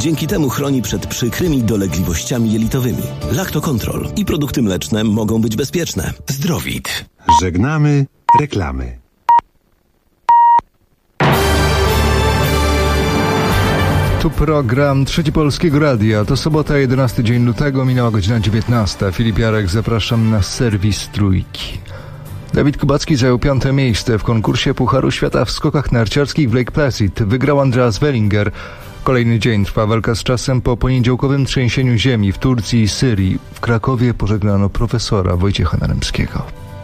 Dzięki temu chroni przed przykrymi dolegliwościami jelitowymi. Lactocontrol i produkty mleczne mogą być bezpieczne. Zdrowit. Żegnamy reklamy. Tu program Trzeci Polskiego Radia. To sobota, 11 dzień lutego, minęła godzina 19. Filip Jarek, zapraszam na serwis Trójki. Dawid Kubacki zajął 5. miejsce w konkursie Pucharu Świata w skokach narciarskich w Lake Placid. Wygrał Andreas Wellinger. Kolejny dzień trwa walka z czasem po poniedziałkowym trzęsieniu ziemi w Turcji i Syrii. W Krakowie pożegnano profesora Wojciecha Naremskiego.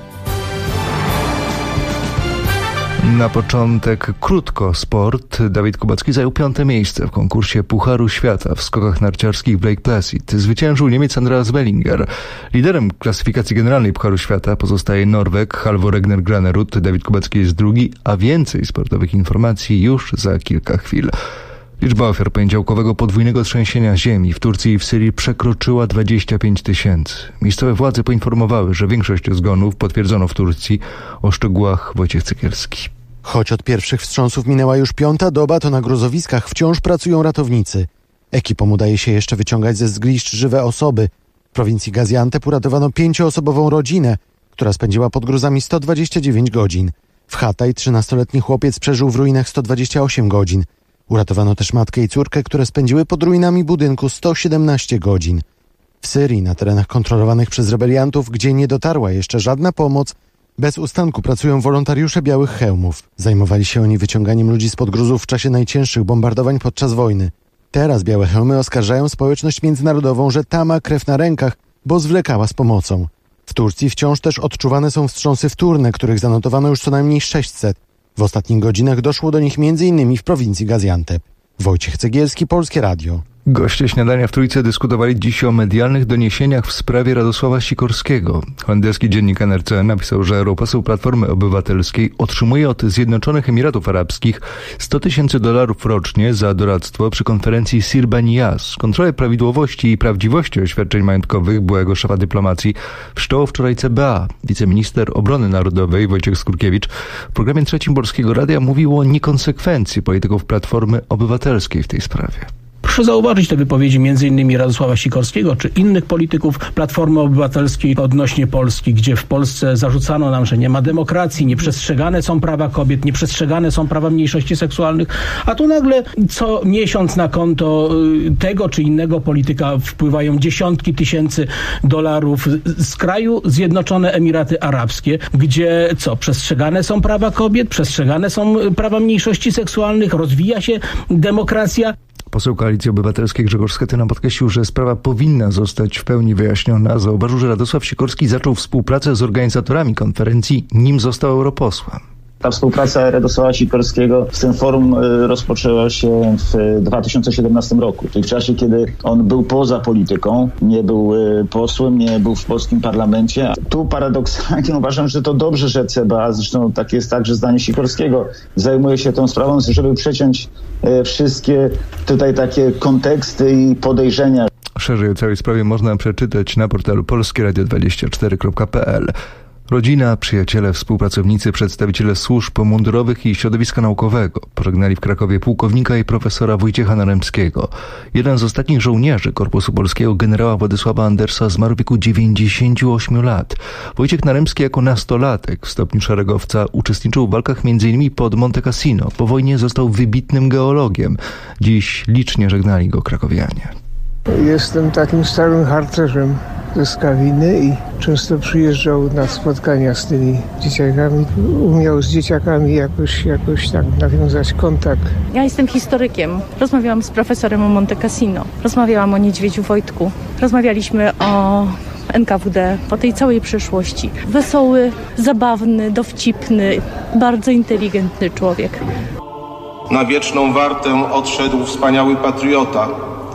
Na początek krótko sport. Dawid Kubacki zajął 5. miejsce w konkursie Pucharu Świata w skokach narciarskich w Lake Placid. Zwyciężył Niemiec Andreas Wellinger. Liderem klasyfikacji generalnej Pucharu Świata pozostaje Norweg Halvor Egner Granerud. Dawid Kubacki jest drugi, a więcej sportowych informacji już za kilka chwil. Liczba ofiar poniedziałkowego podwójnego trzęsienia ziemi w Turcji i w Syrii przekroczyła 25 000. Miejscowe władze poinformowały, że większość zgonów potwierdzono w Turcji. O szczegółach Wojciech Cykierski. Choć od pierwszych wstrząsów minęła już 5. doba, to na gruzowiskach wciąż pracują ratownicy. Ekipom udaje się jeszcze wyciągać ze zgliszcz żywe osoby. W prowincji Gaziantep uratowano 5-osobową rodzinę, która spędziła pod gruzami 129 godzin. W Hatay 13-letni chłopiec przeżył w ruinach 128 godzin. Uratowano też matkę i córkę, które spędziły pod ruinami budynku 117 godzin. W Syrii, na terenach kontrolowanych przez rebeliantów, gdzie nie dotarła jeszcze żadna pomoc, bez ustanku pracują wolontariusze Białych Hełmów. Zajmowali się oni wyciąganiem ludzi spod gruzów w czasie najcięższych bombardowań podczas wojny. Teraz Białe Hełmy oskarżają społeczność międzynarodową, że ta ma krew na rękach, bo zwlekała z pomocą. W Turcji wciąż też odczuwane są wstrząsy wtórne, których zanotowano już co najmniej 600. W ostatnich godzinach doszło do nich m.in. w prowincji Gaziantep. Wojciech Cegielski, Polskie Radio. Goście śniadania w Trójce dyskutowali dziś o medialnych doniesieniach w sprawie Radosława Sikorskiego. Holenderski dziennik NRC napisał, że europoseł Platformy Obywatelskiej otrzymuje od Zjednoczonych Emiratów Arabskich $100 000 rocznie za doradztwo przy konferencji Sir Baniyas. Kontrolę prawidłowości i prawdziwości oświadczeń majątkowych byłego szefa dyplomacji wszczął wczoraj CBA. Wiceminister Obrony Narodowej Wojciech Skurkiewicz w programie Trzecim Polskiego Radia mówił o niekonsekwencji polityków Platformy Obywatelskiej w tej sprawie. Proszę zauważyć te wypowiedzi m.in. Radosława Sikorskiego czy innych polityków Platformy Obywatelskiej odnośnie Polski, gdzie w Polsce zarzucano nam, że nie ma demokracji, nieprzestrzegane są prawa kobiet, nieprzestrzegane są prawa mniejszości seksualnych, a tu nagle co miesiąc na konto tego czy innego polityka wpływają dziesiątki tysięcy dolarów z kraju Zjednoczone Emiraty Arabskie, gdzie przestrzegane są prawa kobiet, przestrzegane są prawa mniejszości seksualnych, rozwija się demokracja. Poseł Koalicji Obywatelskiej Grzegorz Schetyna podkreślił, że sprawa powinna zostać w pełni wyjaśniona. Zauważył, że Radosław Sikorski zaczął współpracę z organizatorami konferencji, nim został europosłem. Ta współpraca Radosława Sikorskiego z tym forum rozpoczęła się w 2017 roku, czyli w czasie, kiedy on był poza polityką, nie był posłem, nie był w polskim parlamencie. Tu paradoksalnie uważam, że to dobrze, że CBA, zresztą tak jest także zdanie Sikorskiego, zajmuje się tą sprawą, żeby przeciąć wszystkie tutaj takie konteksty i podejrzenia. Szerzej o całej sprawie można przeczytać na portalu polskieradio24.pl. Rodzina, przyjaciele, współpracownicy, przedstawiciele służb mundurowych i środowiska naukowego pożegnali w Krakowie pułkownika i profesora Wojciecha Naremskiego. Jeden z ostatnich żołnierzy Korpusu Polskiego, generała Władysława Andersa, zmarł w wieku 98 lat. Wojciech Naremski jako nastolatek w stopniu szeregowca uczestniczył w walkach m.in. pod Monte Cassino. Po wojnie został wybitnym geologiem. Dziś licznie żegnali go krakowianie. Jestem takim starym harcerzem ze Skawiny i często przyjeżdżał na spotkania z tymi dzieciakami. Umiał z dzieciakami jakoś tak nawiązać kontakt. Ja jestem historykiem. Rozmawiałam z profesorem o Monte Cassino. Rozmawiałam o Niedźwiedziu Wojtku. Rozmawialiśmy o NKWD, o tej całej przeszłości. Wesoły, zabawny, dowcipny, bardzo inteligentny człowiek. Na wieczną wartę odszedł wspaniały patriota,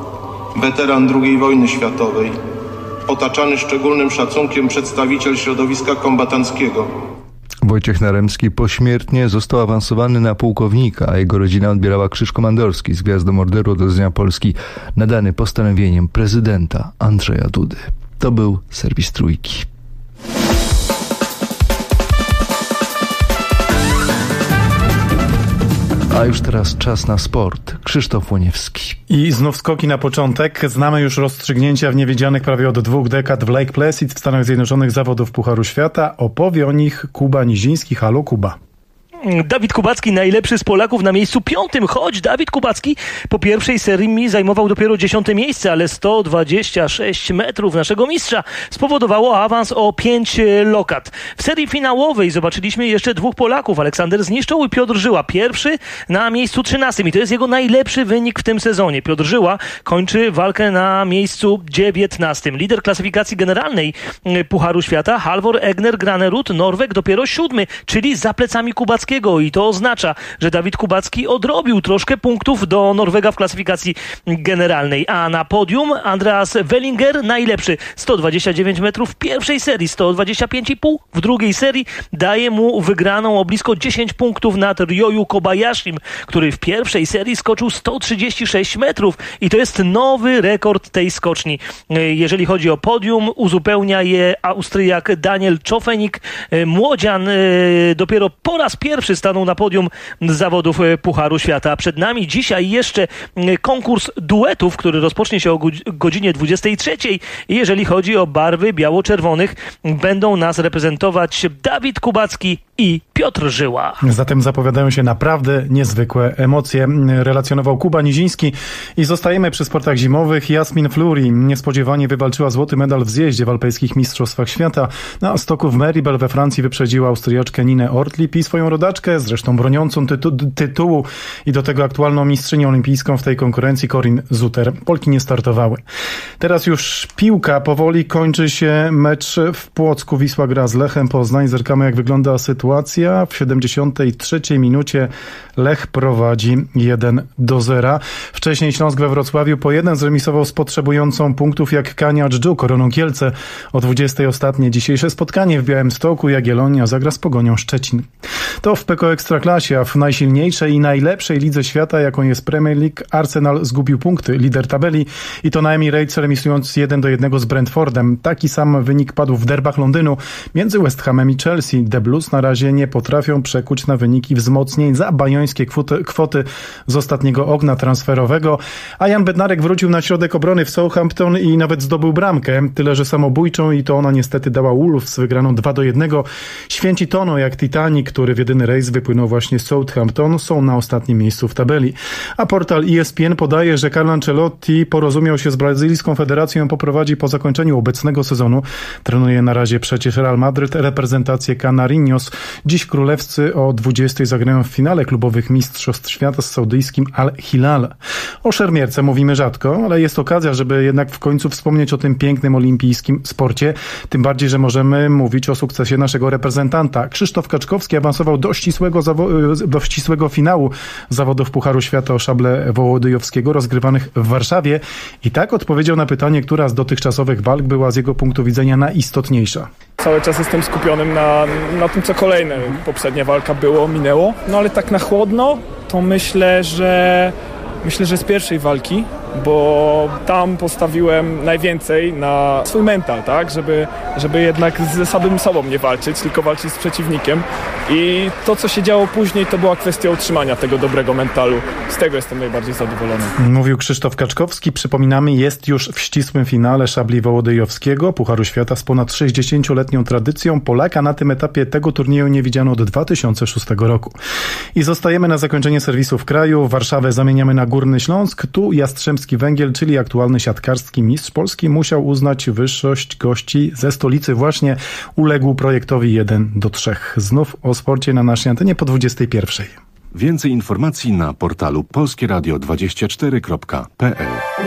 weteran II wojny światowej, otaczany szczególnym szacunkiem przedstawiciel środowiska kombatanckiego. Wojciech Naremski pośmiertnie został awansowany na pułkownika, a jego rodzina odbierała krzyż komandorski z Gwiazdą Orderu Odrodzenia Polski, nadany postanowieniem prezydenta Andrzeja Dudy. To był serwis Trójki. A już teraz czas na sport. Krzysztof Łoniewski. I znów skoki na początek. Znamy już rozstrzygnięcia w niewidzianych prawie od 2 dekad w Lake Placid w Stanach Zjednoczonych zawodów Pucharu Świata. Opowie o nich Kuba Niziński. Halo, Kuba. Dawid Kubacki, najlepszy z Polaków, na miejscu 5, choć Dawid Kubacki po pierwszej serii zajmował dopiero 10. miejsce, ale 126 metrów naszego mistrza spowodowało awans o 5 lokat. W serii finałowej zobaczyliśmy jeszcze 2 Polaków, Aleksander Zniszczoł i Piotr Żyła. Pierwszy na miejscu 13 i to jest jego najlepszy wynik w tym sezonie. Piotr Żyła kończy walkę na miejscu 19. Lider klasyfikacji generalnej Pucharu Świata, Halvor Egner Granerud, Norweg dopiero 7, czyli za plecami Kubackiego. I to oznacza, że Dawid Kubacki odrobił troszkę punktów do Norwega w klasyfikacji generalnej. A na podium Andreas Wellinger najlepszy. 129 metrów w pierwszej serii, 125,5 w drugiej serii. Daje mu wygraną o blisko 10 punktów nad Ryoyu Kobayashim, który w pierwszej serii skoczył 136 metrów. I to jest nowy rekord tej skoczni. Jeżeli chodzi o podium, uzupełnia je Austriak Daniel Czofenik. Młodzian dopiero po raz pierwszy stanął na podium zawodów Pucharu Świata. Przed nami dzisiaj jeszcze konkurs duetów, który rozpocznie się o godzinie 23. I jeżeli chodzi o barwy biało-czerwonych, będą nas reprezentować Dawid Kubacki i Piotr Żyła. Zatem zapowiadają się naprawdę niezwykłe emocje, relacjonował Kuba Niziński. I zostajemy przy sportach zimowych. Jasmin Fluri niespodziewanie wywalczyła złoty medal w zjeździe w alpejskich mistrzostwach świata. Na stoku w Meribel we Francji wyprzedziła Austriaczkę Ninę Ortlieb i swoją rodaczkę, zresztą broniącą tytułu i do tego aktualną mistrzynią olimpijską w tej konkurencji Corinne Suter. Polki nie startowały. Teraz już piłka. Powoli kończy się mecz w Płocku. Wisła gra z Lechem Poznań. Zerkamy, jak wygląda sytuacja. W 73 minucie Lech prowadzi 1-0. Wcześniej Śląsk we Wrocławiu po 1 zremisował z potrzebującą punktów jak Kania Dżdżu Koroną Kielce. O 20 ostatnie dzisiejsze spotkanie w Białymstoku. Jagiellonia zagra z Pogonią Szczecin. To w PKO Ekstraklasie, a w najsilniejszej i najlepszej lidze świata, jaką jest Premier League, Arsenal zgubił punkty, lider tabeli, i to na Emirates, remisując 1-1 z Brentfordem. Taki sam wynik padł w derbach Londynu między West Hamem i Chelsea. The Blues na razie nie potrafią przekuć na wyniki wzmocnień za bajońskie kwoty z ostatniego ogna transferowego, a Jan Bednarek wrócił na środek obrony w Southampton i nawet zdobył bramkę, tyle że samobójczą, i to ona niestety dała Wolves z wygraną 2-1. Święci toną jak Titanic, który w jedyny rejs wypłynął właśnie z Southampton, są na ostatnim miejscu w tabeli. A portal ESPN podaje, że Carlo Ancelotti porozumiał się z brazylijską federacją i poprowadzi po zakończeniu obecnego sezonu. Trenuje na razie przecież Real Madryt, reprezentację Canariños. Dziś królewscy o 20 zagrają w finale klubowych mistrzostw świata z saudyjskim Al-Hilal. O szermierce mówimy rzadko, ale jest okazja, żeby jednak w końcu wspomnieć o tym pięknym olimpijskim sporcie. Tym bardziej, że możemy mówić o sukcesie naszego reprezentanta. Krzysztof Kaczkowski awansował do ścisłego finału zawodów Pucharu Świata o szable Wołodyjowskiego rozgrywanych w Warszawie i tak odpowiedział na pytanie, która z dotychczasowych walk była z jego punktu widzenia najistotniejsza. Cały czas jestem skupionym na tym, co kolejne. Poprzednia walka minęło, no ale tak na chłodno to myślę, że z pierwszej walki, bo tam postawiłem najwięcej na swój mental, tak, żeby jednak ze samym sobą nie walczyć, tylko walczyć z przeciwnikiem, i to, co się działo później, to była kwestia utrzymania tego dobrego mentalu. Z tego jestem najbardziej zadowolony. Mówił Krzysztof Kaczkowski. Przypominamy, jest już w ścisłym finale szabli Wołodyjowskiego, Pucharu Świata z ponad 60-letnią tradycją. Polaka na tym etapie tego turnieju nie widziano od 2006 roku. I zostajemy na zakończenie serwisu w kraju. Warszawę zamieniamy na Górny Śląsk. Tu Jastrzębski Węgiel, czyli aktualny siatkarski mistrz Polski, musiał uznać wyższość gości ze stolicy. Właśnie uległ projektowi 1-3. Znów o sporcie na naszej antenie po 21. Więcej informacji na portalu polskieradio24.pl.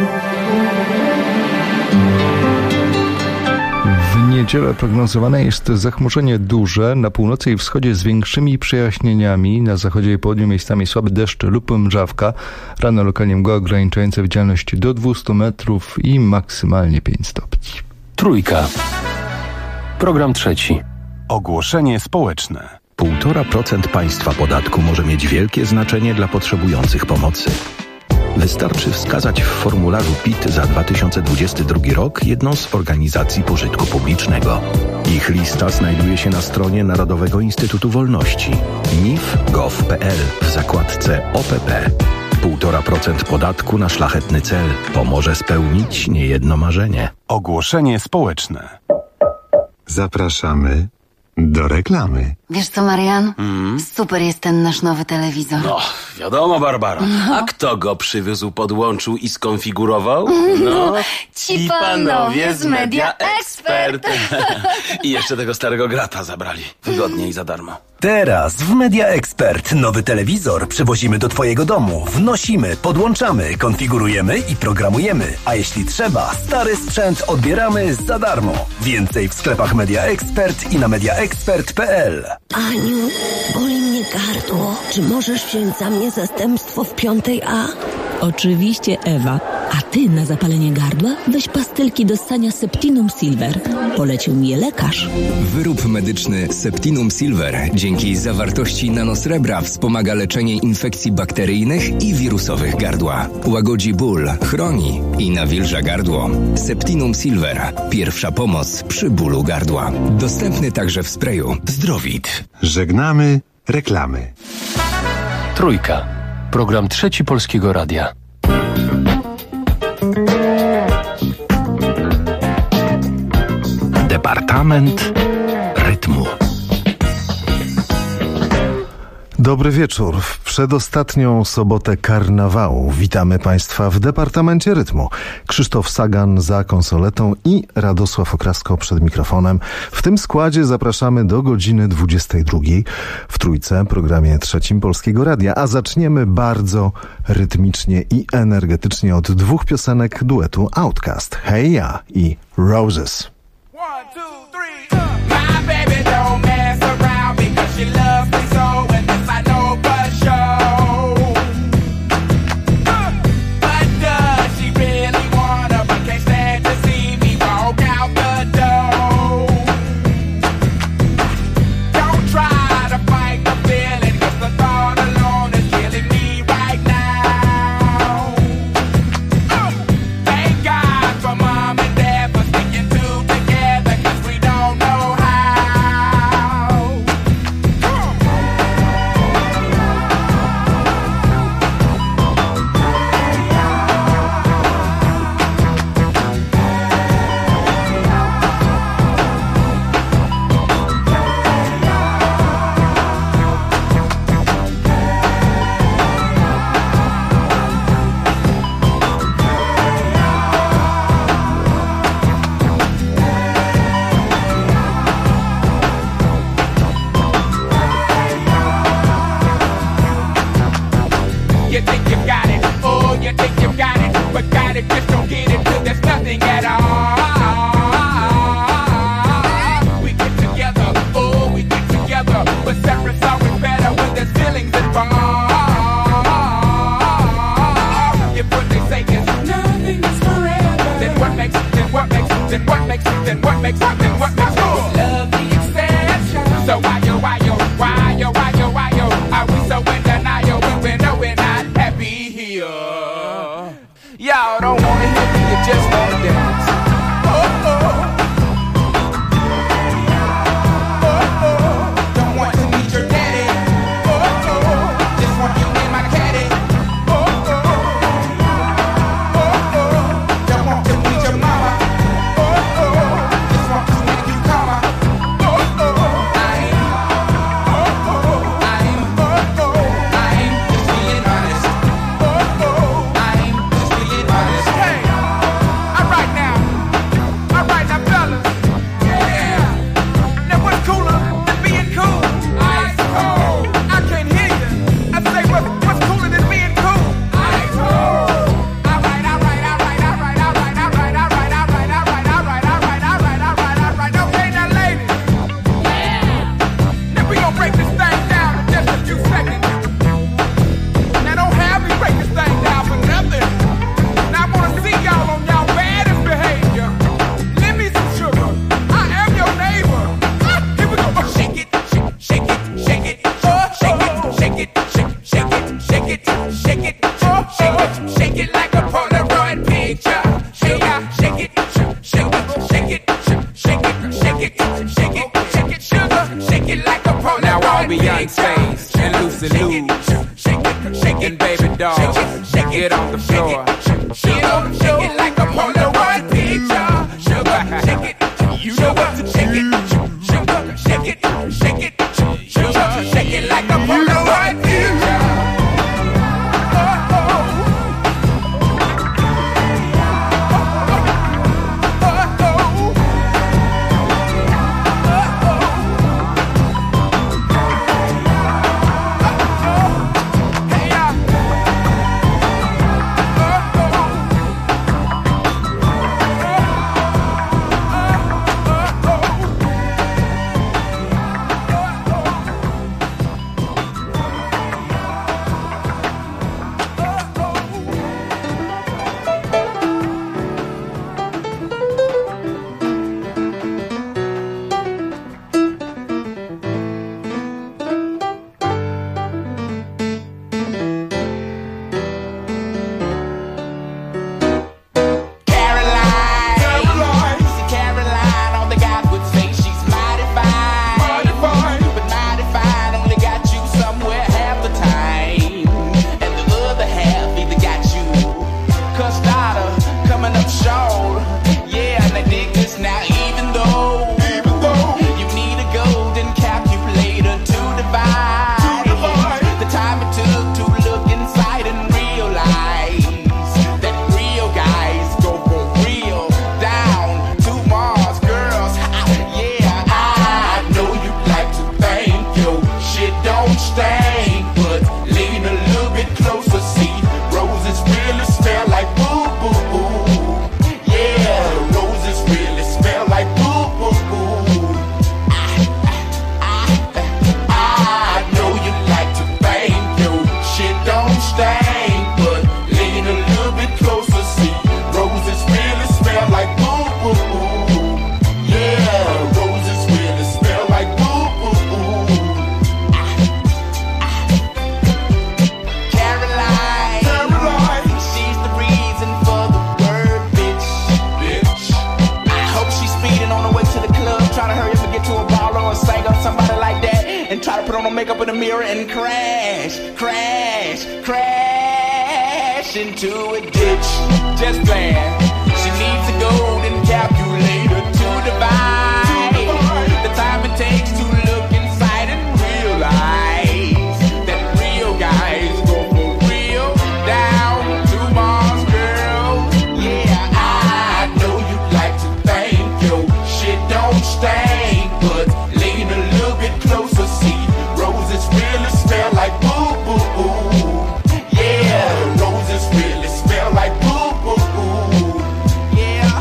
W niedzielę prognozowane jest zachmurzenie duże, na północy i wschodzie z większymi przejaśnieniami, na zachodzie i południu miejscami słaby deszcz lub mrzawka, rano lokalnie mgła ograniczająca widzialność do 200 metrów i maksymalnie 5 stopni. Trójka. Program trzeci. Ogłoszenie społeczne. 1,5% państwa podatku może mieć wielkie znaczenie dla potrzebujących pomocy. Wystarczy wskazać w formularzu PIT za 2022 rok jedną z organizacji pożytku publicznego. Ich lista znajduje się na stronie Narodowego Instytutu Wolności nif.gov.pl w zakładce OPP. 1,5% podatku na szlachetny cel pomoże spełnić niejedno marzenie. Ogłoszenie społeczne. Zapraszamy do reklamy. Wiesz co, Marian? Super jest ten nasz nowy telewizor. No, wiadomo, Barbara. A kto go przywiózł, podłączył i skonfigurował? No, ci panowie z Media Expert. I jeszcze tego starego grata zabrali. Wygodnie i za darmo. Teraz w Media Expert nowy telewizor przywozimy do Twojego domu. Wnosimy, podłączamy, konfigurujemy i programujemy. A jeśli trzeba, stary sprzęt odbieramy za darmo. Więcej w sklepach Media Expert i na mediaexpert.pl. Aniu, boli mnie gardło. Czy możesz wziąć za mnie zastępstwo w 5A? Oczywiście, Ewa. A ty na zapalenie gardła weź pastylki do ssania Septinum Silver. Polecił mi je lekarz. Wyrób medyczny Septinum Silver dzięki zawartości nanosrebra wspomaga leczenie infekcji bakteryjnych i wirusowych gardła. Łagodzi ból, chroni i nawilża gardło. Septinum Silver. Pierwsza pomoc przy bólu gardła. Dostępny także w sprayu. Zdrowit. Żegnamy reklamy. Trójka. Program Trzeci Polskiego Radia. Departament rytmu. Dobry wieczór. W przedostatnią sobotę karnawału witamy Państwa w Departamencie Rytmu. Krzysztof Sagan za konsoletą i Radosław Okrasko przed mikrofonem. W tym składzie zapraszamy do godziny 22 w Trójce, programie Trzecim Polskiego Radia. A zaczniemy bardzo rytmicznie i energetycznie od dwóch piosenek duetu Outkast, Hey Ya i Roses. 1, 2, 3, My baby don't mess around because she loves me so, and this I know for sure. But does she really wanna, but can't stand to see me walk out the door? Don't try to fight the feeling, 'cause the thought alone is killing me right now. Thank God for mom and dad for sticking together, 'cause we don't know how. You think you got it, oh, you think you got it, but got it, just don't get it till there's nothing at all. We get together, oh, we get together, but separate's always better when there's feelings involved. If what they say is nothing is forever, then what makes love the exception? So why yo, are we so in denial when we know we're not happy here? Y'all don't wanna hear me, you just wanna dance. Oh, oh. Oh, oh. Don't want to meet your daddy. Oh, oh. Just want you in my caddy. Oh, oh. Oh, oh. Don't want to meet your mama. Oh, oh. Just want to make you calmer. Oh, oh. I ain't just being honest. Oh, oh. I ain't just being honest. Hey, all right now. hard, put on the makeup in the mirror and crash into a ditch. Just glad she needs a golden calculator to divide the time it takes to look inside and realize that real guys go for real down to Mars, girl. Yeah, I know you'd like to think your shit don't stink, but lean a little bit closer, see roses really smell like boo boo boo. Yeah, roses really smell like boo boo boo. Yeah,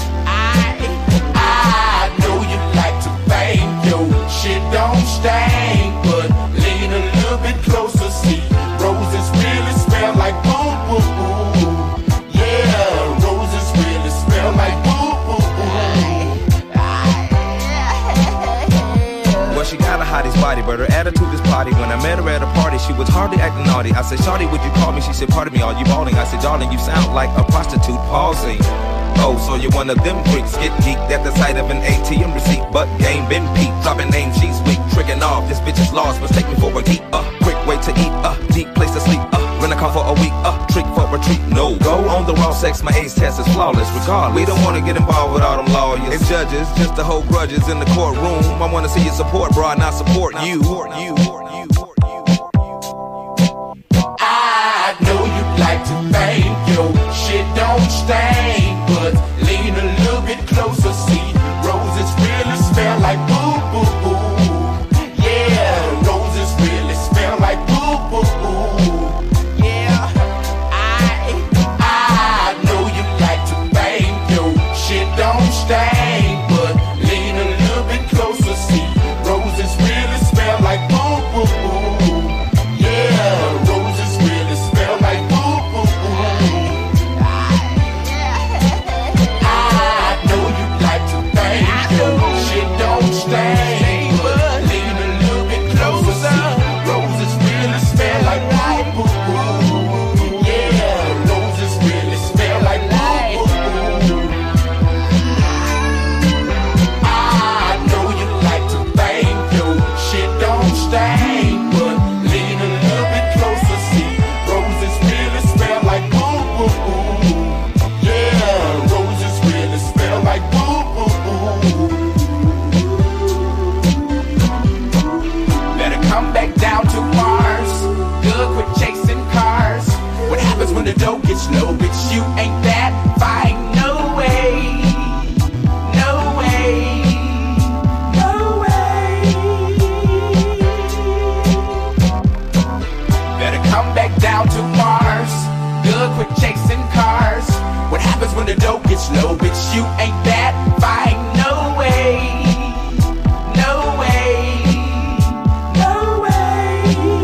I know you'd like to think your shit don't stink, but lean a little bit closer, see roses really smell like boo boo boo. Yeah, roses really smell like boo boo boo. Well, she got a hottie's body, but her attitude is potty. When I met her at a party, she was hardly acting naughty. I said, Shawty, would you call me? She said, pardon me, are you balling? I said, darling, you sound like a prostitute pausing. Oh, so you're one of them freaks, get geeked at the sight of an ATM receipt, but game been peaked, dropping names, she's weak, tricking off, this bitch is lost, must take me for a geek, quick way to eat, deep place to sleep, rent a car for a week, trick for a treat, no, go on the raw sex, my age test is flawless, regardless, we don't want to get involved with all them lawyers and judges, just to hold grudges in the courtroom, I want to see you support, bro, not support you. I know you'd like to think your shit don't stink, but lean a little bit closer, see roses really smell like boo boo boo. Yeah, roses really smell like boo boo boo. Yeah, I know you'd like to think your shit don't stink, but lean a little bit closer, see roses really smell like boo boo boo. Yeah, roses really smell like boo boo boo. I know you'd like to think your shit don't stink, but lean a little bit closer. Roses really smell like boo boo boo. Yeah, roses really smell like boo boo boo. I know you'd like to think your shit don't stink, but lean a little bit closer, see roses really smell like boo boo boo. Yeah, roses really smell like boo boo boo. Better come back down to Mars. Good, quit chasing cars. What happens when the dough gets low? Bitch, you ain't that fine. No way. No way. No way. Better come back down to Mars. Good, quit chasing cars. What happens when the dough gets low? Bitch, you ain't that fine. No way. No way. No way.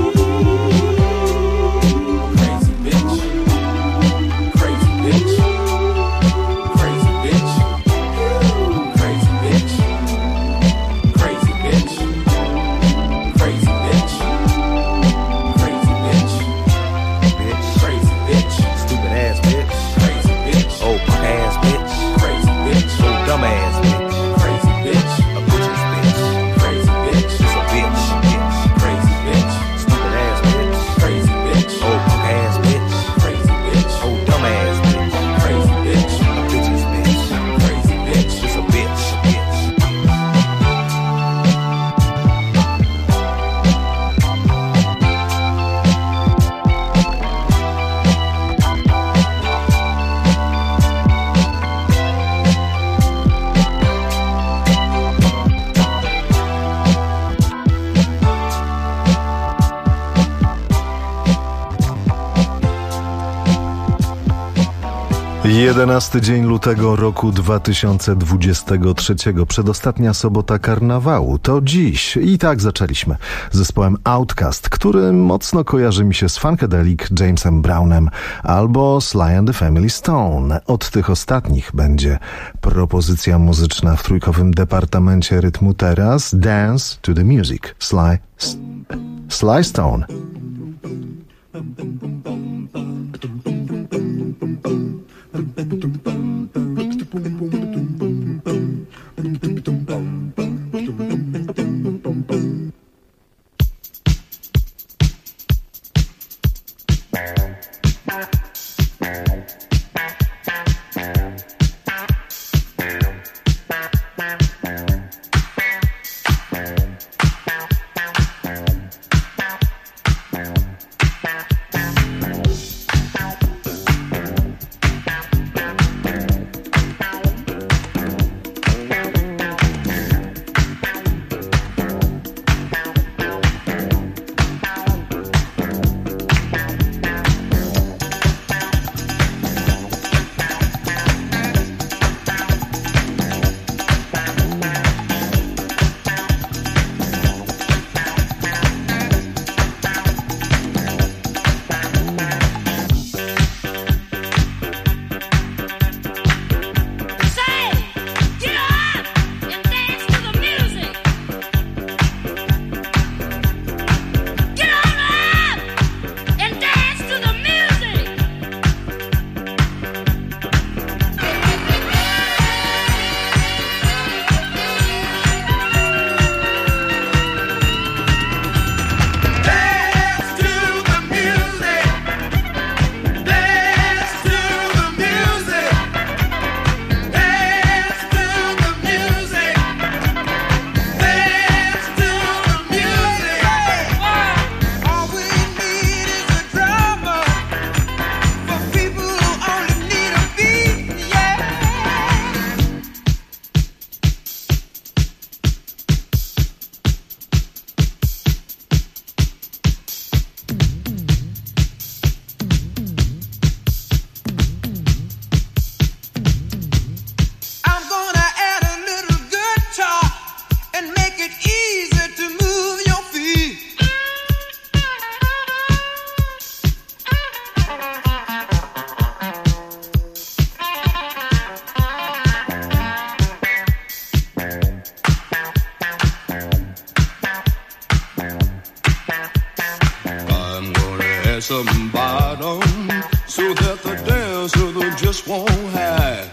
Crazy bitch. Crazy bitch. Crazy bitch. Crazy bitch. Crazy bitch. Crazy bitch. Crazy bitch. Crazy bitch. Stupid ass bitch, Crazy bitch. oh punk ass bitch, Crazy bitch. oh dumb ass bitch, Crazy bitch. a bitch's bitch, Crazy bitch. it's a bitch, Crazy bitch. stupid ass bitch, Crazy bitch. oh punk ass bitch, Crazy bitch. oh dumb ass bitch, Crazy bitch. a bitch's bitch, Crazy bitch. it's a bitch. Jedenasty dzień lutego roku 2023, przedostatnia sobota karnawału. To dziś. I tak zaczęliśmy zespołem Outkast, który mocno kojarzy mi się z Funkadelic, Jamesem Brownem albo Sly and the Family Stone. Od tych ostatnich będzie propozycja muzyczna w trójkowym departamencie rytmu teraz. Dance to the Music. Sly Stone. some bottom so that the dancer just won't hide.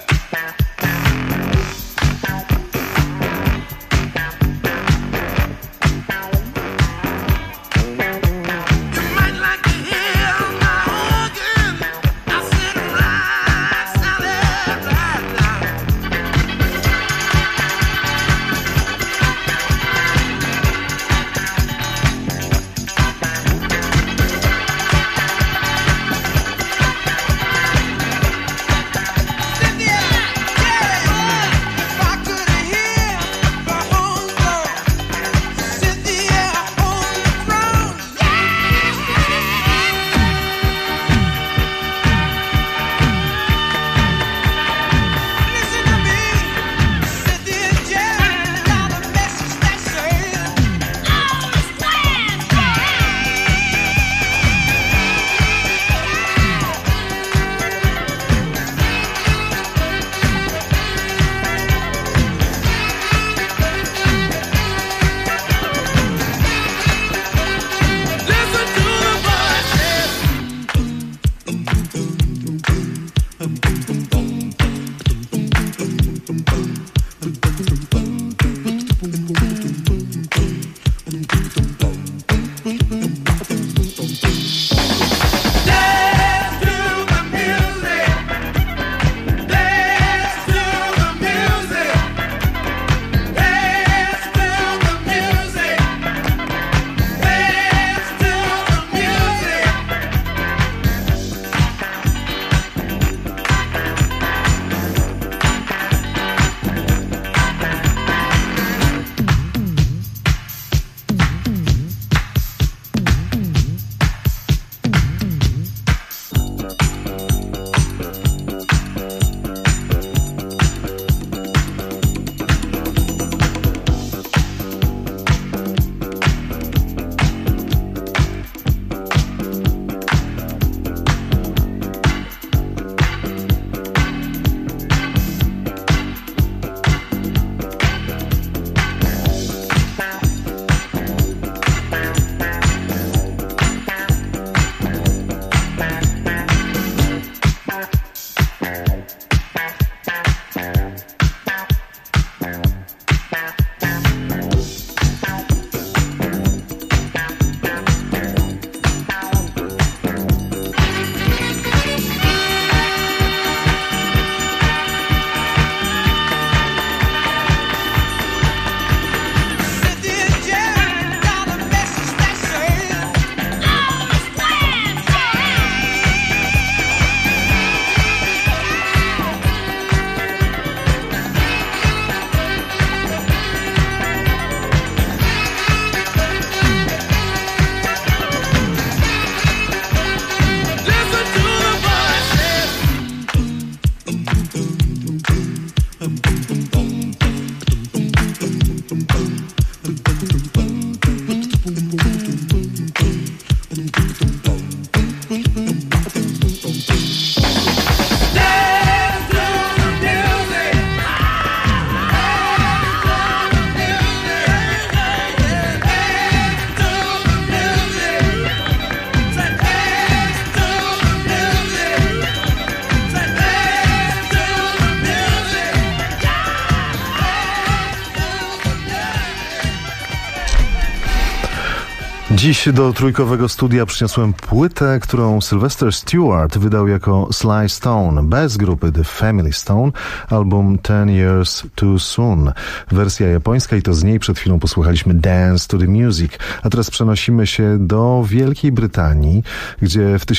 Dziś do trójkowego studia przyniosłem płytę, którą Sylvester Stewart wydał jako Sly Stone, bez grupy The Family Stone, album 10 Years Too Soon. Wersja japońska i to z niej przed chwilą posłuchaliśmy Dance to the Music. A teraz przenosimy się do Wielkiej Brytanii, gdzie w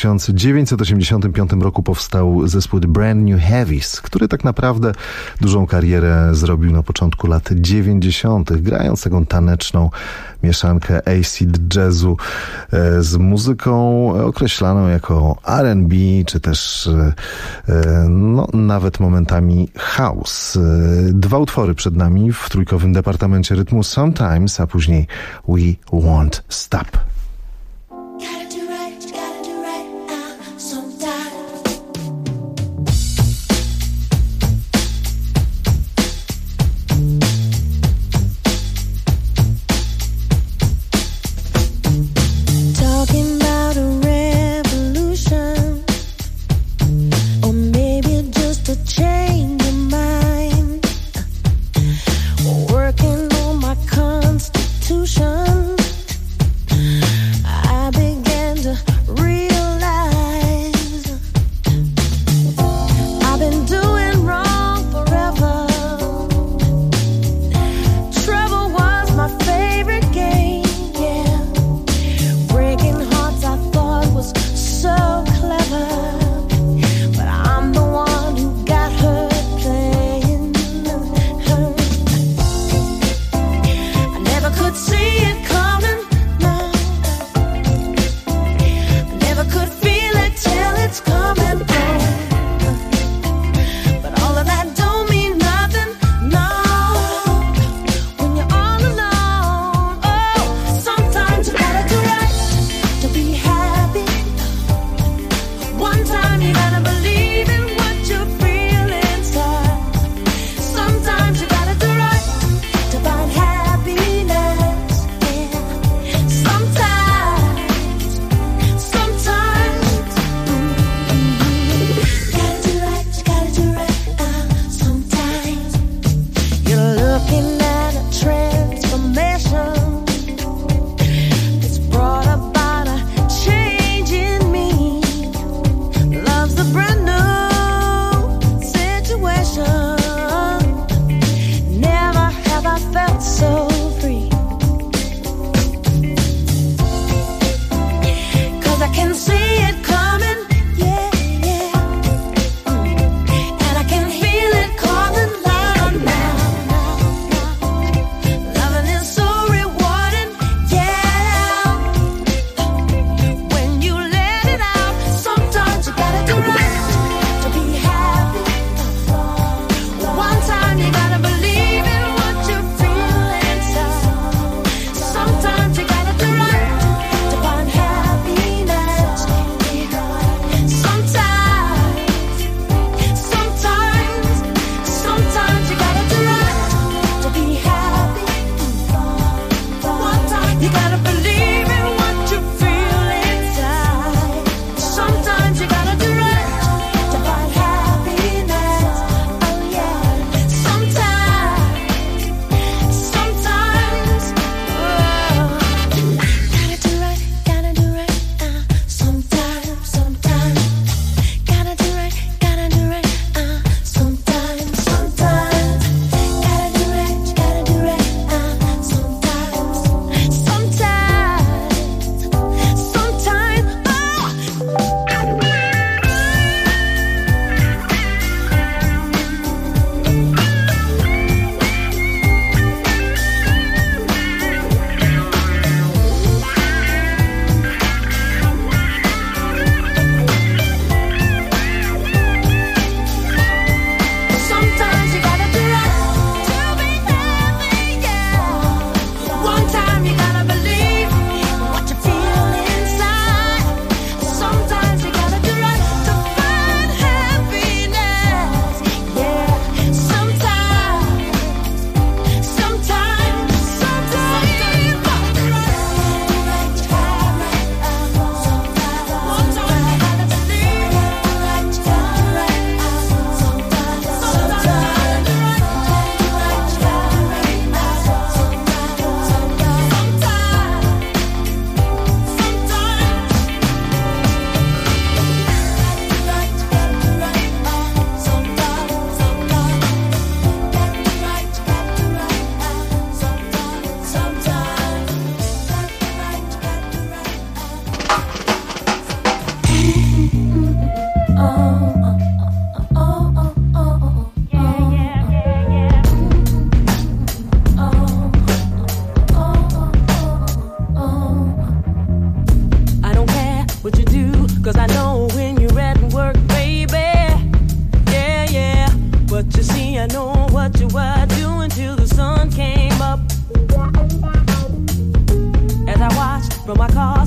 1985 roku powstał zespół The Brand New Heavies, który tak naprawdę dużą karierę zrobił na początku lat 90., grając taką taneczną mieszankę acid jazzu z muzyką określaną jako R&B, czy też nawet momentami house. Dwa utwory przed nami w trójkowym departamencie rytmu, Sometimes, a później We Won't Stop. Talking about a revolution.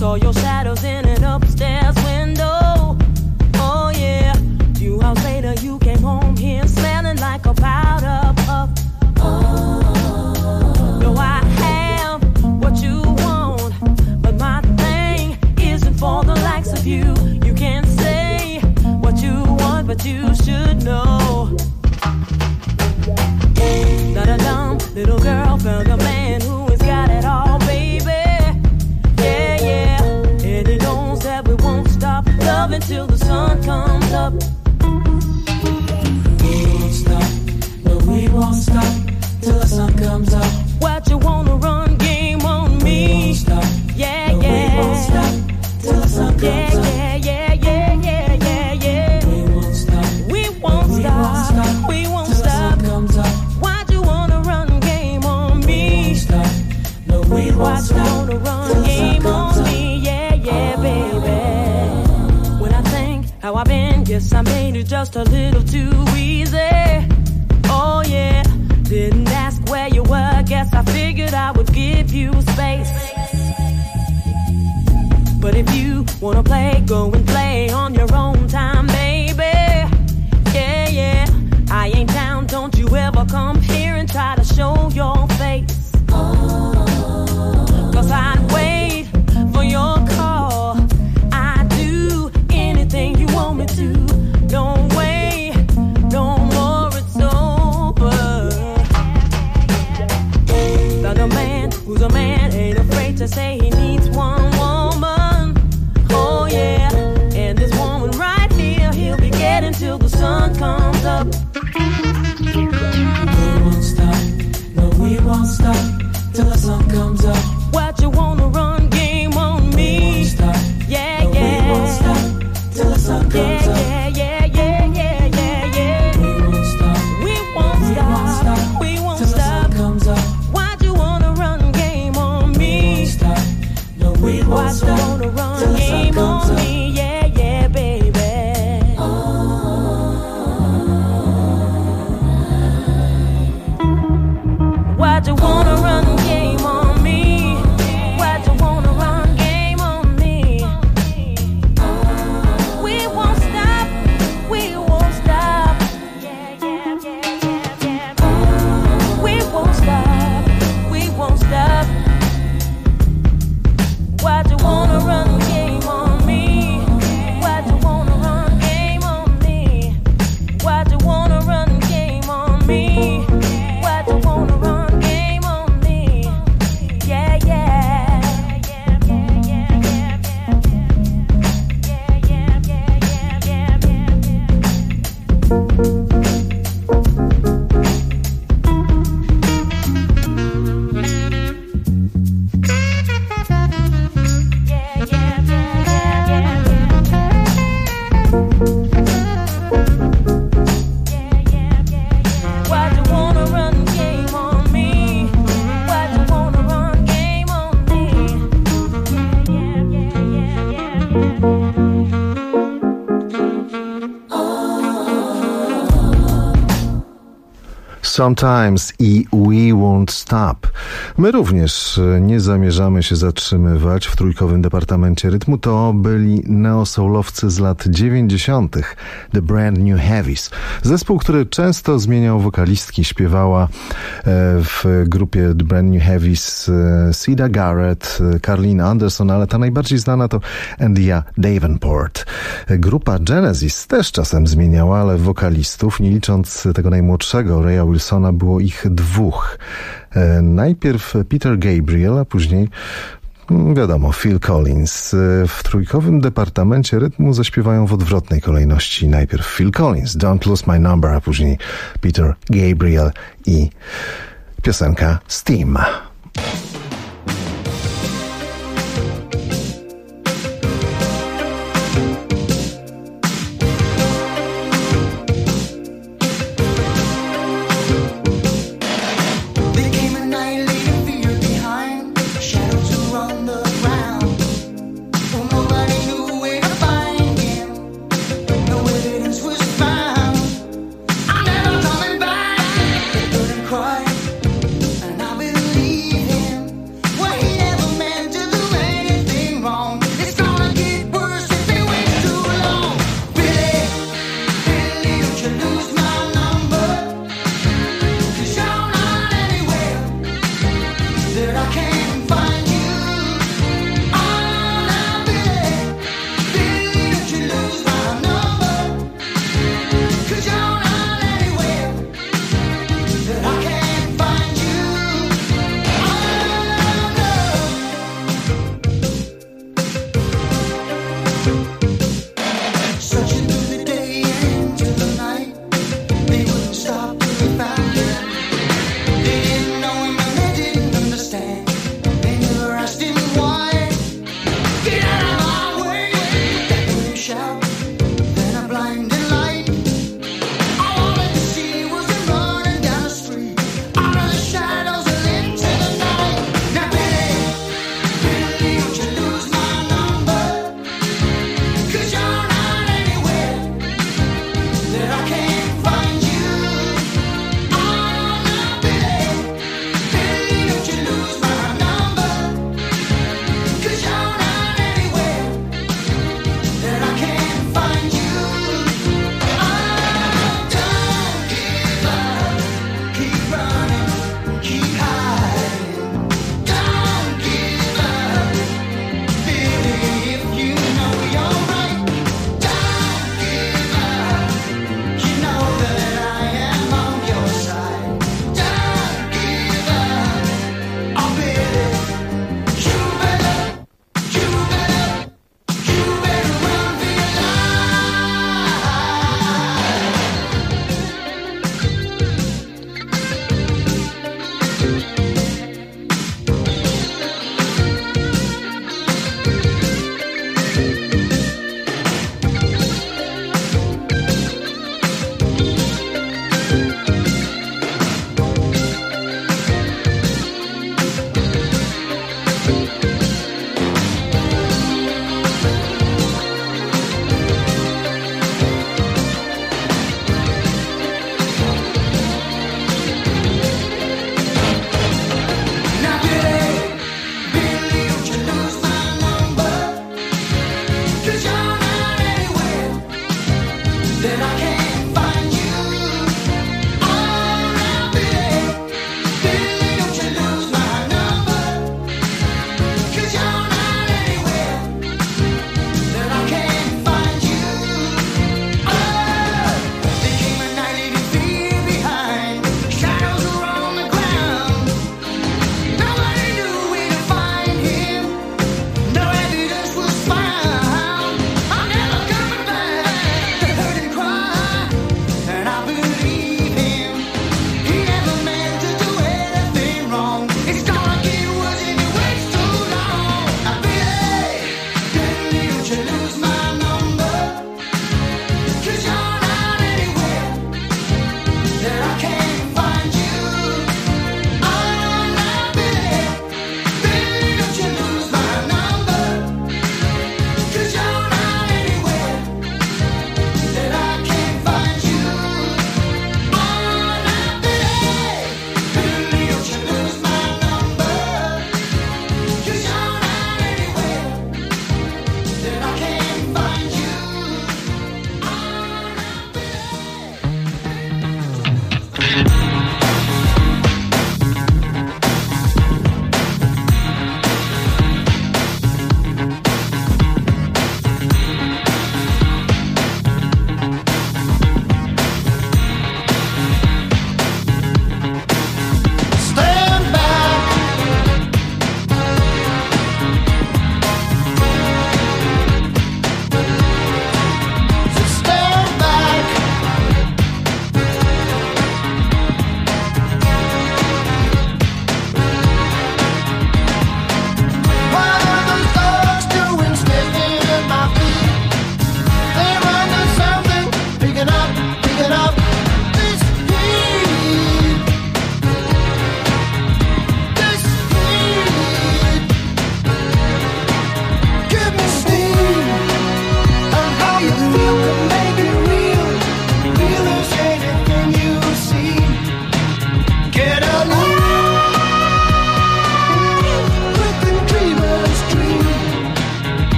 Saw your shadows in an upstairs window. Oh yeah. Few hours later you came home here smelling like a powder puff. No, I have what you want, but my thing isn't for the likes of you. You can say what you want, but you should know that a dumb little girl found a man who has got it all, baby. Yeah, yeah. And he knows that we won't stop loving till the sun comes up. We won't stop, no, we won't stop till the sun comes up. What you wanna run game on me? We won't stop, yeah, no, yeah. We won't stop till the sun comes up. Yeah, yeah, yeah, yeah, yeah, yeah. We won't stop, we won't stop, we won't stop till the sun comes up. Why'd you wanna run game on me? We won't stop, no, we won't stop. Why'd you wanna run game on me? Yeah, yeah, baby. When I think how I've been, guess I made it just a little too easy. Oh yeah. Didn't ask where you were, guess I figured I would give you space. But if you wanna play, go and play on your own time, baby. Yeah, yeah, I ain't down, don't you ever come here and try to show your face. Cause I'd wait for your call, I'd do anything you want me to. Don't wait, no more, it's over. A man who's a man ain't afraid to say he needs one woman. Oh yeah, and this woman right here, he'll be getting till the sun comes up. We won't stop, no, we won't stop till the sun comes up. What you wanna run game on me? We won't stop, yeah, no, yeah. We won't stop till the sun comes up. Yeah, yeah, yeah, yeah, yeah, yeah. We won't stop, we won't stop, we won't stop till the sun comes up. We won't stop till the sun comes up. Yeah, yeah, baby. Why'd you wanna run game on me? Why'd you wanna run game on me? We won't stop, we won't stop. Yeah, yeah, yeah, yeah, yeah. We won't stop, we won't stop. Why'd you wanna run game on me? Why'd you wanna run game on me? Why'd you wanna run game on me? Why'd you wanna run game on me? Yeah, yeah. Yeah, yeah, yeah, yeah, yeah, yeah, yeah, yeah, yeah, yeah. Sometimes i We Won't Stop. My również nie zamierzamy się zatrzymywać w trójkowym departamencie rytmu. To byli neosoulowcy z lat 90. The Brand New Heavies. Zespół, który często zmieniał wokalistki. Śpiewała w grupie The Brand New Heavies Sida Garrett, Carleen Anderson, ale ta najbardziej znana to Andrea Davenport. Grupa Genesis też czasem zmieniała, ale wokalistów, nie licząc tego najmłodszego, Raya Wilsona, było ich dwóch. Najpierw Peter Gabriel, a później wiadomo, Phil Collins. W trójkowym departamencie rytmu zaśpiewają w odwrotnej kolejności. Najpierw Phil Collins, Don't Lose My Number, a później Peter Gabriel i piosenka Steam. And I believe him.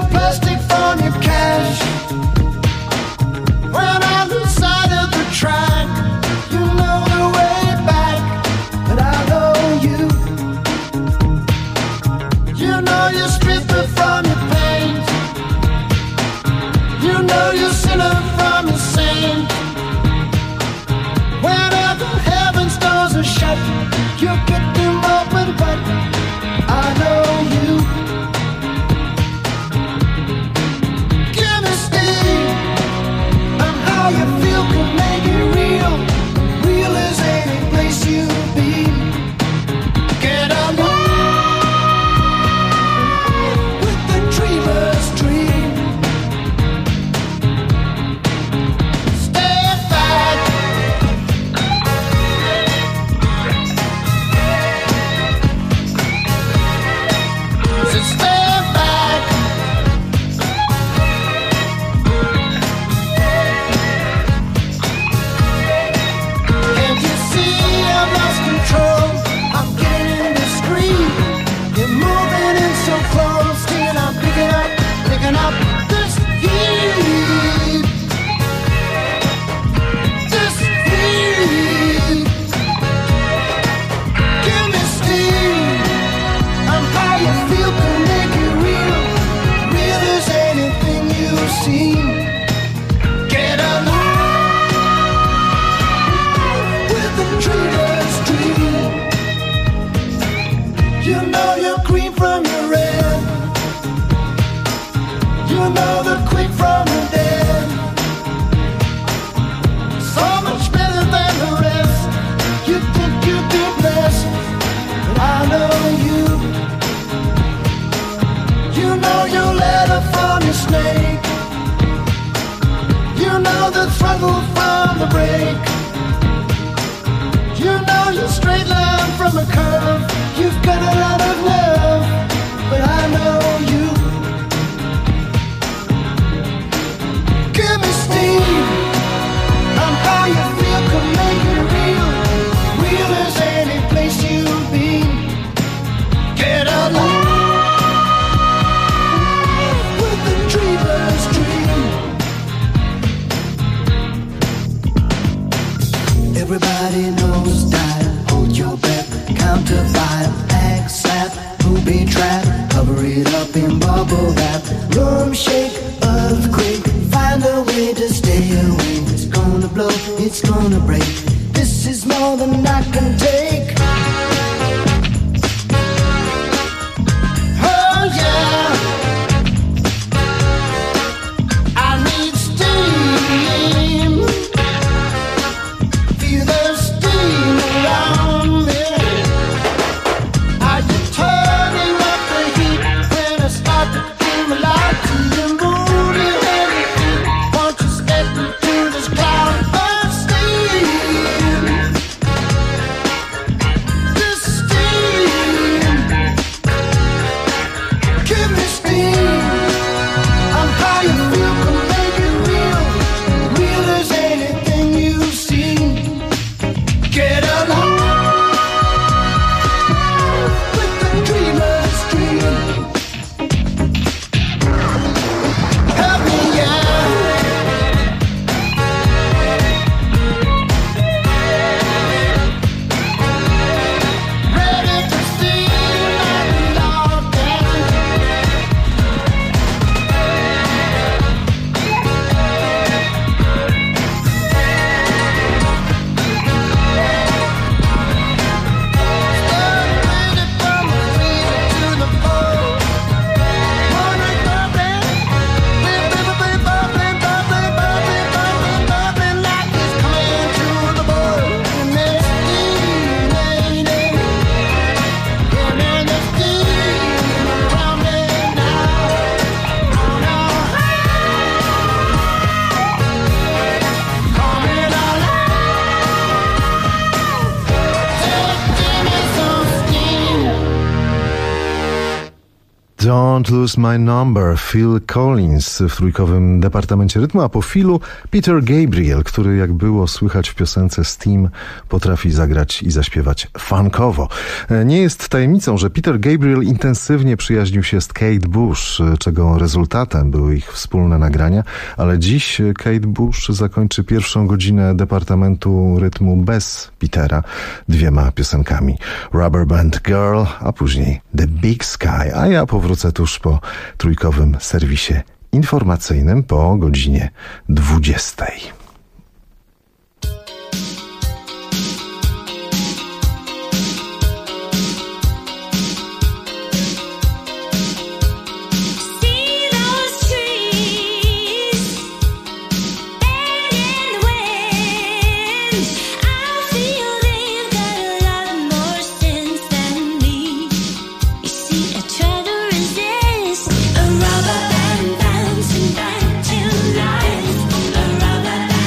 the plastic from your cash. When on the side of the track, you know the way back, but I know you. You know you're stripping from your pain. You know you're sinning from your sin. Whenever heaven's doors are shut, you get them open, but I know you. Give me steam, and how you feel can make it real. Real as any place you've been. Get along with the dreamer's dream. Stay back. Stay back. Can't you see I've lost control? I'm getting to scream. You're moving in so close, and I'm picking up this heat. This heat. Give me steam. I'm how you feel can make it real. Real as anything you've seen. Get along with the dreamer's dream. You know you're green from your red. You know the quick from the dead. So much better than the rest. You think you've been blessed, but I know you. You know your letter from your snake. You know the throttle from the brake. You know your straight line from a curve. You've got a lot of love, but I know you. Give me steam. I'm how you feel can make it real. Real as any place you've been. Get along with the dreamer's dream. Everybody knows style. Hold your breath, count to 5. Act slap, booby trap. Cover it up in bubble wrap. Room shake, earthquake. Find a way to stay away. It's gonna blow, it's gonna break. This is more than I can take. Oh yeah, I need steam. Feel the steam around me. Are you turning up the heat when I start to feel my life to the moon and everything? Won't you step into this cloud of steam? Don't Lose My Number, Phil Collins w trójkowym departamencie rytmu, a po Philu Peter Gabriel, który, jak było słychać w piosence Steam, potrafi zagrać i zaśpiewać funkowo. Nie jest tajemnicą, że Peter Gabriel intensywnie przyjaźnił się z Kate Bush, czego rezultatem były ich wspólne nagrania, ale dziś Kate Bush zakończy pierwszą godzinę departamentu rytmu bez Petera 2 piosenkami. Rubber Band Girl, a później The Big Sky, a ja powrócę tuż po trójkowym serwisie informacyjnym po godzinie 20. Rubber band bouncing back to life. A rubber band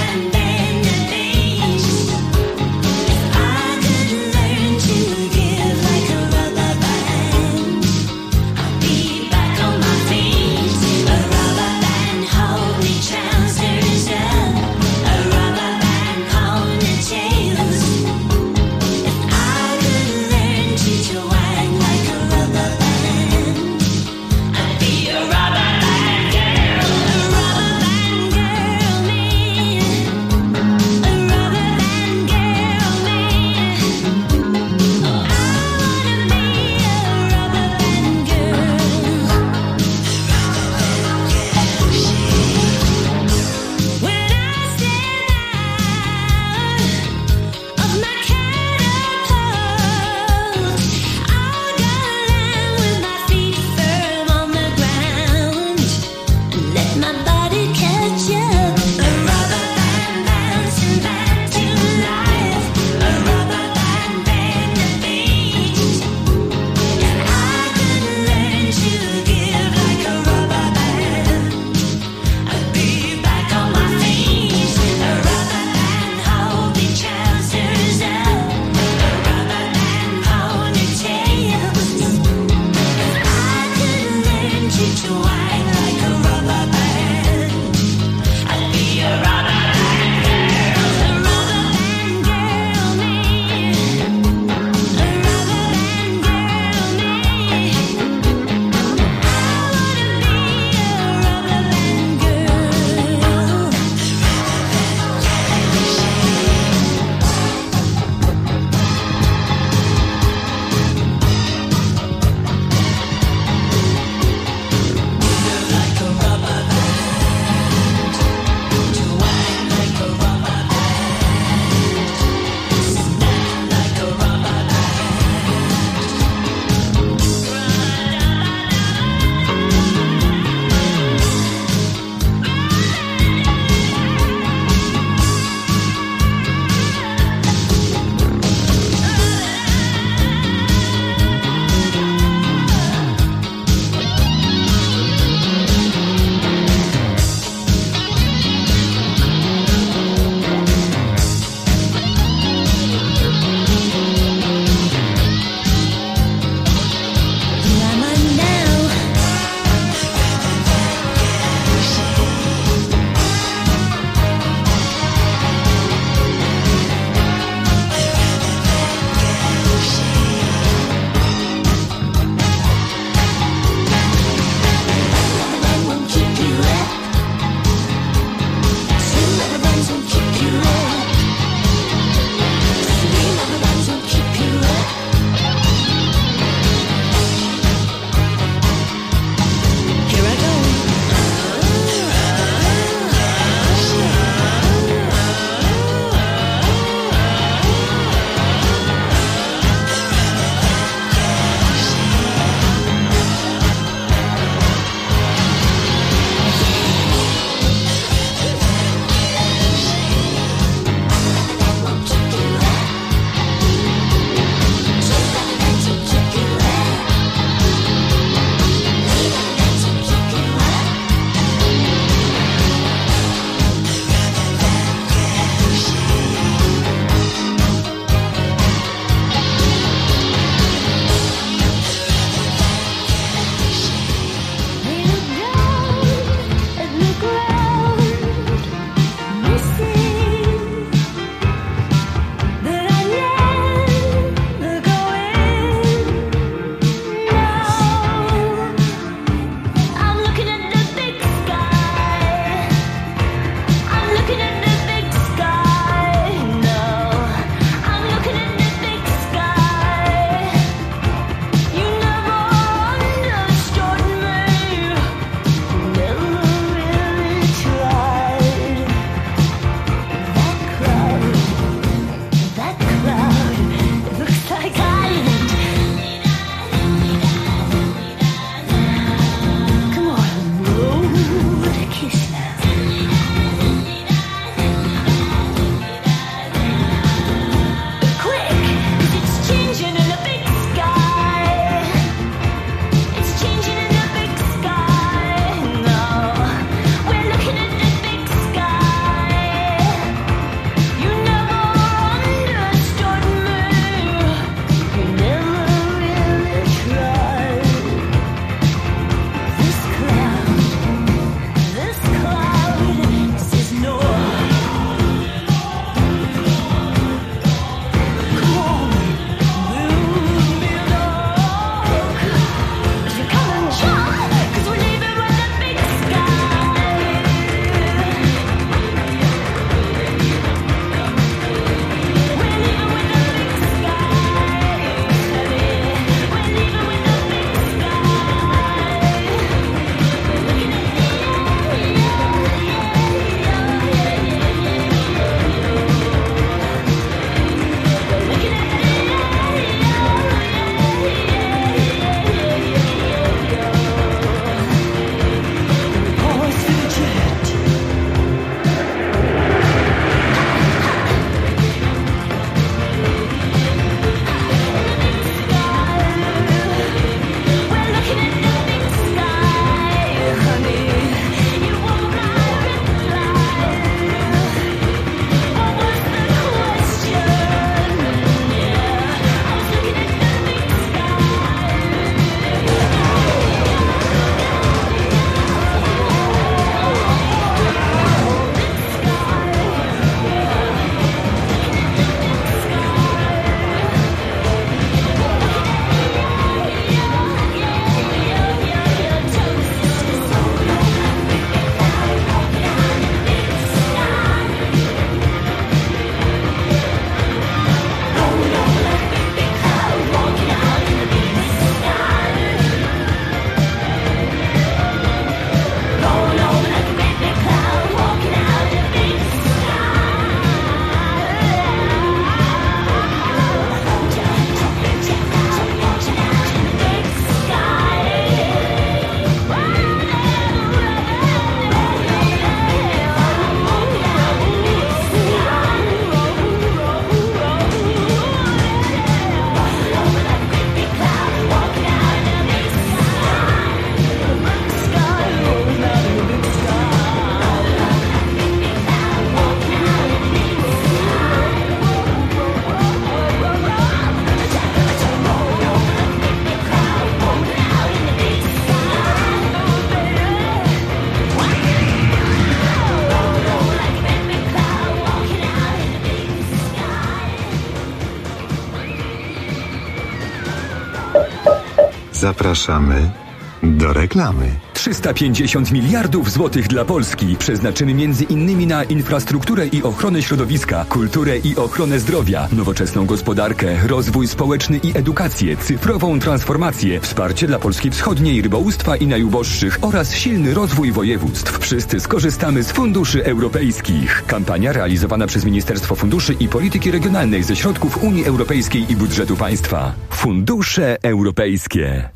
Zapraszamy do reklamy. 350 miliardów złotych dla Polski przeznaczymy m.in. na infrastrukturę i ochronę środowiska, kulturę i ochronę zdrowia, nowoczesną gospodarkę, rozwój społeczny i edukację, cyfrową transformację, wsparcie dla Polski Wschodniej, rybołówstwa i najuboższych oraz silny rozwój województw. Wszyscy skorzystamy z funduszy europejskich. Kampania realizowana przez Ministerstwo Funduszy i Polityki Regionalnej ze środków Unii Europejskiej i budżetu państwa. Fundusze europejskie.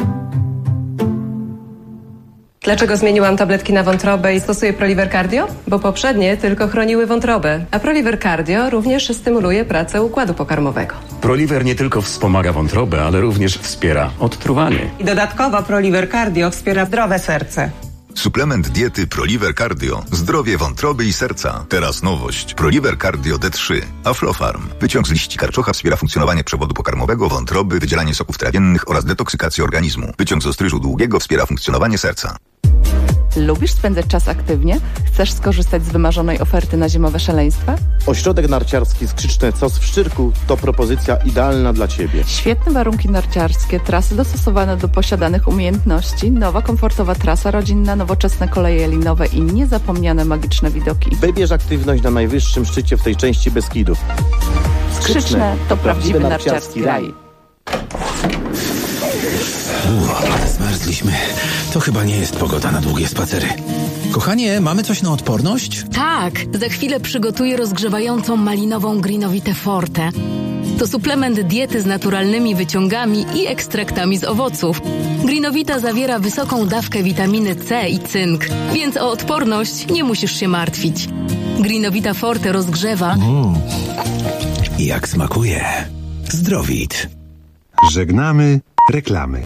Dlaczego zmieniłam tabletki na wątrobę i stosuję Proliver Cardio? Bo poprzednie tylko chroniły wątrobę, a Proliver Cardio również stymuluje pracę układu pokarmowego. Proliver nie tylko wspomaga wątrobę, ale również wspiera odtruwanie. I dodatkowo Proliver Cardio wspiera zdrowe serce. Suplement diety Proliver Cardio. Zdrowie wątroby i serca. Teraz nowość. Proliver Cardio D3. Aflofarm. Wyciąg z liści karczocha wspiera funkcjonowanie przewodu pokarmowego, wątroby, wydzielanie soków trawiennych oraz detoksykację organizmu. Wyciąg z ostryżu długiego wspiera funkcjonowanie serca. Lubisz spędzać czas aktywnie? Chcesz skorzystać z wymarzonej oferty na zimowe szaleństwa? Ośrodek narciarski Skrzyczne COS w Szczyrku to propozycja idealna dla Ciebie. Świetne warunki narciarskie, trasy dostosowane do posiadanych umiejętności, nowa komfortowa trasa rodzinna, nowoczesne koleje linowe i niezapomniane magiczne widoki. Wybierz aktywność na najwyższym szczycie w tej części Beskidów. Skrzyczne to prawdziwy narciarski raj. Zmarzliśmy. To chyba nie jest pogoda na długie spacery. Kochanie, mamy coś na odporność? Tak, za chwilę przygotuję rozgrzewającą malinową Greenovitę Forte. To suplement diety z naturalnymi wyciągami i ekstraktami z owoców. Greenovita zawiera wysoką dawkę witaminy C i cynk, więc o odporność nie musisz się martwić. Greenovita Forte rozgrzewa... Jak smakuje. Zdrowit. Żegnamy reklamy.